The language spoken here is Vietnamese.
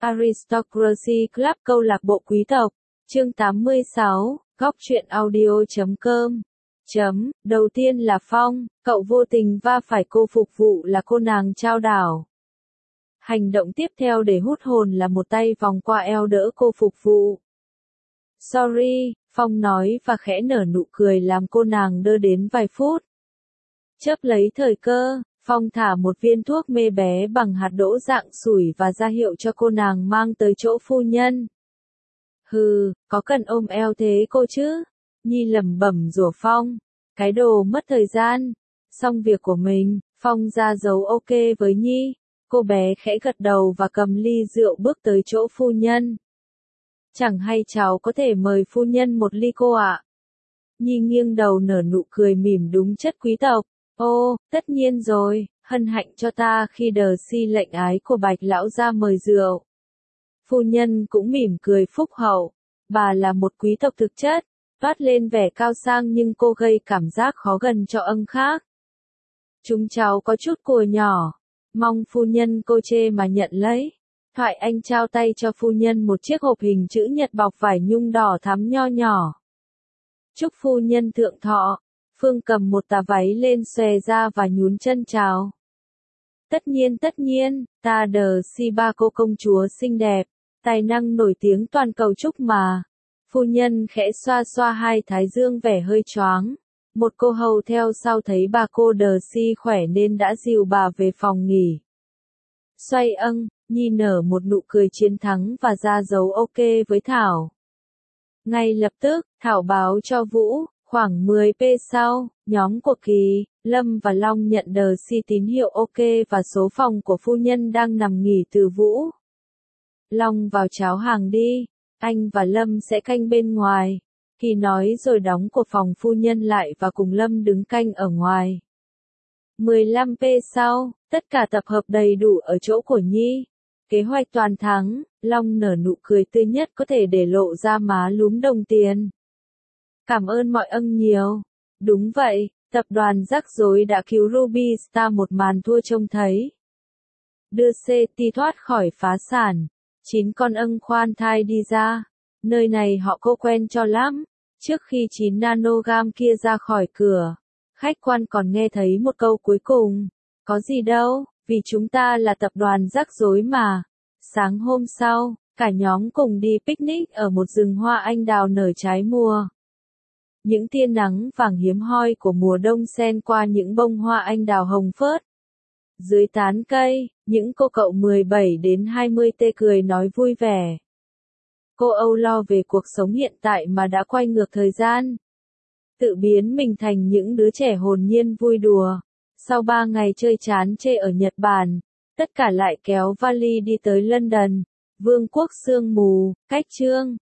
Aristocracy Club câu lạc bộ quý tộc, chương 86, góc truyện audio.com. Đầu tiên là Phong, cậu vô tình va phải cô phục vụ là cô nàng trao đảo. Hành động tiếp theo để hút hồn là một tay vòng qua eo đỡ cô phục vụ. Sorry, Phong nói và khẽ nở nụ cười làm cô nàng đơ đến vài phút. Chớp lấy thời cơ, Phong thả một viên thuốc mê bé bằng hạt đỗ dạng sủi và ra hiệu cho cô nàng mang tới chỗ phu nhân. Hừ, có cần ôm eo thế cô chứ? Nhi lẩm bẩm rủa Phong. Cái đồ mất thời gian. Xong việc của mình, Phong ra dấu ok với Nhi. Cô bé khẽ gật đầu và cầm ly rượu bước tới chỗ phu nhân. Chẳng hay cháu có thể mời phu nhân một ly cô ạ? Nhi nghiêng đầu nở nụ cười mỉm đúng chất quý tộc. Ô, tất nhiên rồi, hân hạnh cho ta khi đờ si lệnh ái của Bạch lão gia mời rượu. Phu nhân cũng mỉm cười phúc hậu. Bà là một quý tộc thực chất, toát lên vẻ cao sang nhưng cô gây cảm giác khó gần cho ân khác. Chúng cháu có chút của nhỏ, mong phu nhân cô chê mà nhận lấy. Thoại anh trao tay cho phu nhân một chiếc hộp hình chữ nhật bọc vải nhung đỏ thắm nho nhỏ. Chúc phu nhân thượng thọ. Phương cầm một tà váy lên xòe ra và nhún chân chào. Tất nhiên, ta đờ si ba cô công chúa xinh đẹp, tài năng nổi tiếng toàn cầu chúc mà. Phu nhân khẽ xoa xoa hai thái dương vẻ hơi choáng. Một cô hầu theo sau thấy bà cô đờ si khỏe nên đã dìu bà về phòng nghỉ. Xoay Nhi nở một nụ cười chiến thắng và ra dấu ok với Thảo. Ngay lập tức, Thảo báo cho Vũ. Khoảng 10p sau, nhóm của Kỳ, Lâm và Long nhận đờ si tín hiệu ok và số phòng của phu nhân đang nằm nghỉ từ Vũ. Long vào cháo hàng đi, anh và Lâm sẽ canh bên ngoài. Kỳ nói rồi đóng của phòng phu nhân lại và cùng Lâm đứng canh ở ngoài. 15p sau, tất cả tập hợp đầy đủ ở chỗ của Nhi. Kế hoạch toàn thắng, Long nở nụ cười tươi nhất có thể để lộ ra má lúm đồng tiền. Cảm ơn mọi nhiều. Đúng vậy, tập đoàn rắc rối đã cứu Ruby Star một màn thua trông thấy. Đưa CT thoát khỏi phá sản. 9 con khoan thai đi ra. Nơi này họ cô quen cho lắm. Trước khi 9 nanogam kia ra khỏi cửa, khách quan còn nghe thấy một câu cuối cùng. Có gì đâu, vì chúng ta là tập đoàn rắc rối mà. Sáng hôm sau, cả nhóm cùng đi picnic ở một rừng hoa anh đào nở trái mùa. Những tia nắng vàng hiếm hoi của mùa đông xen qua những bông hoa anh đào hồng phớt. Dưới tán cây, những cô cậu 17 đến 20 tê cười nói vui vẻ. Cô âu lo về cuộc sống hiện tại mà đã quay ngược thời gian. Tự biến mình thành những đứa trẻ hồn nhiên vui đùa. Sau 3 ngày chơi chán chê ở Nhật Bản, tất cả lại kéo vali đi tới London, vương quốc sương mù, cách chương.